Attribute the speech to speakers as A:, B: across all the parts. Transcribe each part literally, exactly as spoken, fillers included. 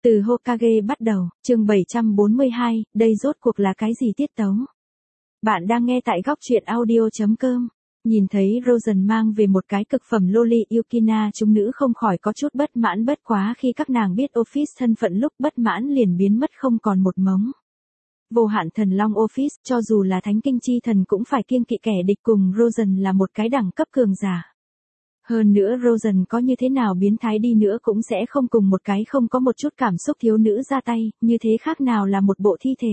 A: Từ Hokage bắt đầu, chương bảy trăm bốn mươi hai, đây rốt cuộc là cái gì tiết tấu? Bạn đang nghe tại góc truyện audio chấm com. Nhìn thấy Rosen mang về một cái cực phẩm loli Yukina, chúng nữ không khỏi có chút bất mãn, bất quá khi các nàng biết Office thân phận lúc bất mãn liền biến mất không còn một mống. Vô hạn thần long Office, cho dù là thánh kinh chi thần cũng phải kiêng kỵ kẻ địch, cùng Rosen là một cái đẳng cấp cường giả. Hơn nữa Rosen có như thế nào biến thái đi nữa cũng sẽ không cùng một cái không có một chút cảm xúc thiếu nữ ra tay, như thế khác nào là một bộ thi thể.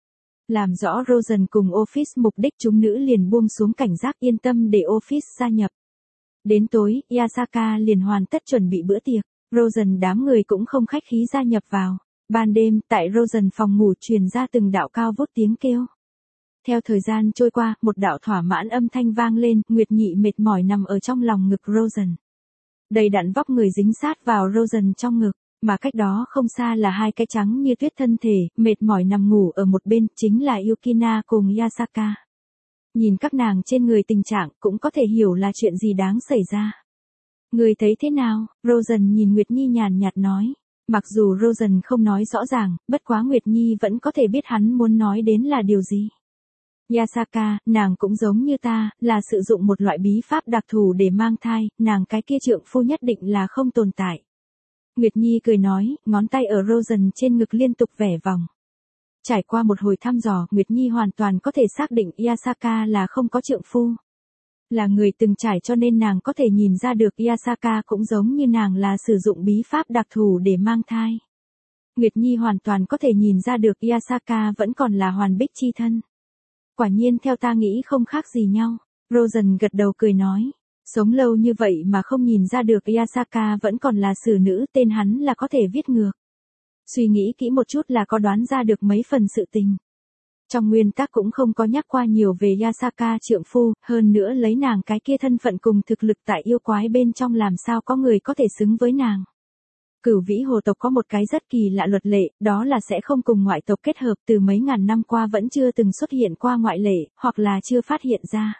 A: Làm rõ Rosen cùng Office mục đích, chúng nữ liền buông xuống cảnh giác, yên tâm để Office gia nhập. Đến tối, Yasaka liền hoàn tất chuẩn bị bữa tiệc, Rosen đám người cũng không khách khí gia nhập vào. Ban đêm, tại Rosen phòng ngủ truyền ra từng đạo cao vút tiếng kêu. Theo thời gian trôi qua, một đạo thỏa mãn âm thanh vang lên, Nguyệt Nhị mệt mỏi nằm ở trong lòng ngực Rosen. Đầy đặn vóc người dính sát vào Rosen trong ngực, mà cách đó không xa là hai cái trắng như tuyết thân thể, mệt mỏi nằm ngủ ở một bên, chính là Yukina cùng Yasaka. Nhìn các nàng trên người tình trạng, cũng có thể hiểu là chuyện gì đáng xảy ra. Người thấy thế nào? Rosen nhìn Nguyệt Nhi nhàn nhạt nói. Mặc dù Rosen không nói rõ ràng, bất quá Nguyệt Nhi vẫn có thể biết hắn muốn nói đến là điều gì. Yasaka, nàng cũng giống như ta, là sử dụng một loại bí pháp đặc thù để mang thai, nàng cái kia trượng phu nhất định là không tồn tại. Nguyệt Nhi cười nói, ngón tay ở Rosen trên ngực liên tục vẽ vòng. Trải qua một hồi thăm dò, Nguyệt Nhi hoàn toàn có thể xác định Yasaka là không có trượng phu. Là người từng trải cho nên nàng có thể nhìn ra được Yasaka cũng giống như nàng là sử dụng bí pháp đặc thù để mang thai. Nguyệt Nhi hoàn toàn có thể nhìn ra được Yasaka vẫn còn là hoàn bích chi thân. Quả nhiên theo ta nghĩ không khác gì nhau. Rosen gật đầu cười nói. Sống lâu như vậy mà không nhìn ra được Yasaka vẫn còn là xử nữ, tên hắn là có thể viết ngược. Suy nghĩ kỹ một chút là có đoán ra được mấy phần sự tình. Trong nguyên tắc cũng không có nhắc qua nhiều về Yasaka trượng phu, hơn nữa lấy nàng cái kia thân phận cùng thực lực tại yêu quái bên trong làm sao có người có thể xứng với nàng. Cửu vĩ hồ tộc có một cái rất kỳ lạ luật lệ, đó là sẽ không cùng ngoại tộc kết hợp, từ mấy ngàn năm qua vẫn chưa từng xuất hiện qua ngoại lệ, hoặc là chưa phát hiện ra.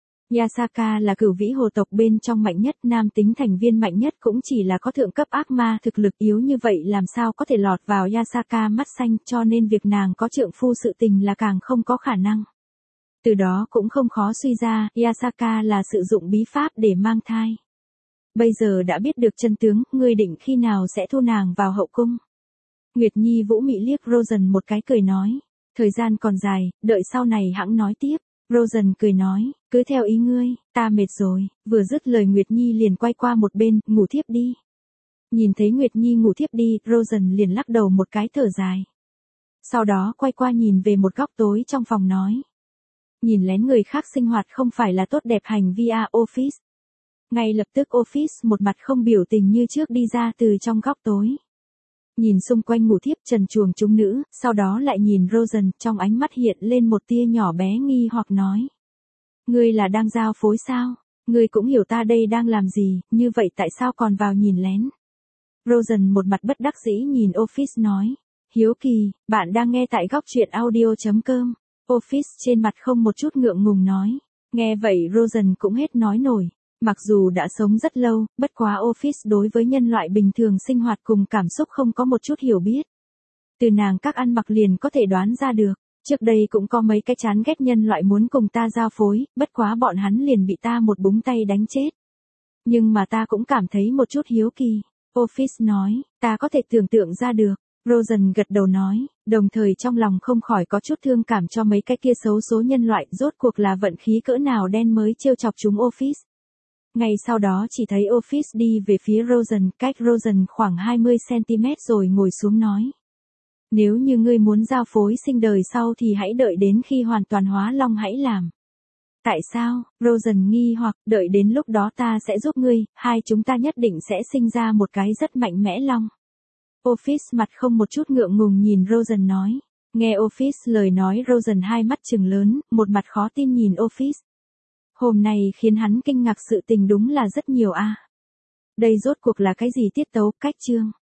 A: Yasaka là cửu vĩ hồ tộc bên trong mạnh nhất, nam tính thành viên mạnh nhất cũng chỉ là có thượng cấp ác ma, thực lực yếu như vậy làm sao có thể lọt vào Yasaka mắt xanh, cho nên việc nàng có trượng phu sự tình là càng không có khả năng. Từ đó cũng không khó suy ra, Yasaka là sử dụng bí pháp để mang thai. Bây giờ đã biết được chân tướng, ngươi định khi nào sẽ thu nàng vào hậu cung? Nguyệt Nhi vũ mị liếc Rosen một cái cười nói. Thời gian còn dài, đợi sau này hãng nói tiếp. Rosen cười nói, cứ theo ý ngươi, ta mệt rồi. Vừa dứt lời Nguyệt Nhi liền quay qua một bên, ngủ thiếp đi. Nhìn thấy Nguyệt Nhi ngủ thiếp đi, Rosen liền lắc đầu một cái thở dài. Sau đó quay qua nhìn về một góc tối trong phòng nói. Nhìn lén người khác sinh hoạt không phải là tốt đẹp hành vi à Office. Ngay lập tức Office một mặt không biểu tình như trước đi ra từ trong góc tối. Nhìn xung quanh ngủ thiếp trần truồng chúng nữ, sau đó lại nhìn Rosen, trong ánh mắt hiện lên một tia nhỏ bé nghi hoặc nói. Ngươi là đang giao phối sao? Ngươi cũng hiểu ta đây đang làm gì, như vậy tại sao còn vào nhìn lén? Rosen một mặt bất đắc dĩ nhìn Office nói. Hiếu kỳ, bạn đang nghe tại góc truyện audio chấm com. Office trên mặt không một chút ngượng ngùng nói. Nghe vậy Rosen cũng hết nói nổi. Mặc dù đã sống rất lâu, bất quá Office đối với nhân loại bình thường sinh hoạt cùng cảm xúc không có một chút hiểu biết. Từ nàng các ăn mặc liền có thể đoán ra được, trước đây cũng có mấy cái chán ghét nhân loại muốn cùng ta giao phối, bất quá bọn hắn liền bị ta một búng tay đánh chết. Nhưng mà ta cũng cảm thấy một chút hiếu kỳ. Office nói, ta có thể tưởng tượng ra được. Rosen gật đầu nói, đồng thời trong lòng không khỏi có chút thương cảm cho mấy cái kia xấu số nhân loại, rốt cuộc là vận khí cỡ nào đen mới trêu chọc chúng Office. Ngay sau đó chỉ thấy Office đi về phía Rosen, cách Rosen khoảng hai mươi xăng-ti-mét rồi ngồi xuống nói. Nếu như ngươi muốn giao phối sinh đời sau thì hãy đợi đến khi hoàn toàn hóa long hãy làm. Tại sao? Rosen nghi hoặc, đợi đến lúc đó ta sẽ giúp ngươi, hai chúng ta nhất định sẽ sinh ra một cái rất mạnh mẽ long. Office mặt không một chút ngượng ngùng nhìn Rosen nói. Nghe Office lời nói Rosen hai mắt trừng lớn, một mặt khó tin nhìn Office. Hôm nay khiến hắn kinh ngạc sự tình đúng là rất nhiều a. Đây rốt cuộc là cái gì tiết tấu, cách chương?